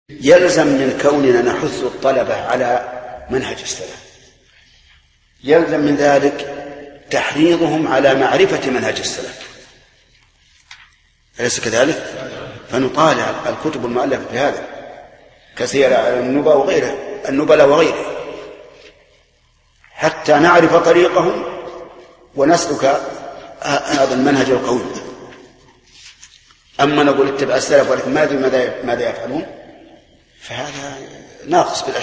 يلزم من كوننا نحث الطلبة على منهج السلف، يلزم من ذلك تحريضهم على معرفة منهج السلف، أليس كذلك؟ فنطالع الكتب المؤلفة في هذا كثيرا على النبلاء وغيره حتى نعرف طريقهم ونسلك هذا المنهج القوي. أما نقول اتبع السلف ولكن ما ندري ماذا يفعلون فهذا ناقص بالأشياء.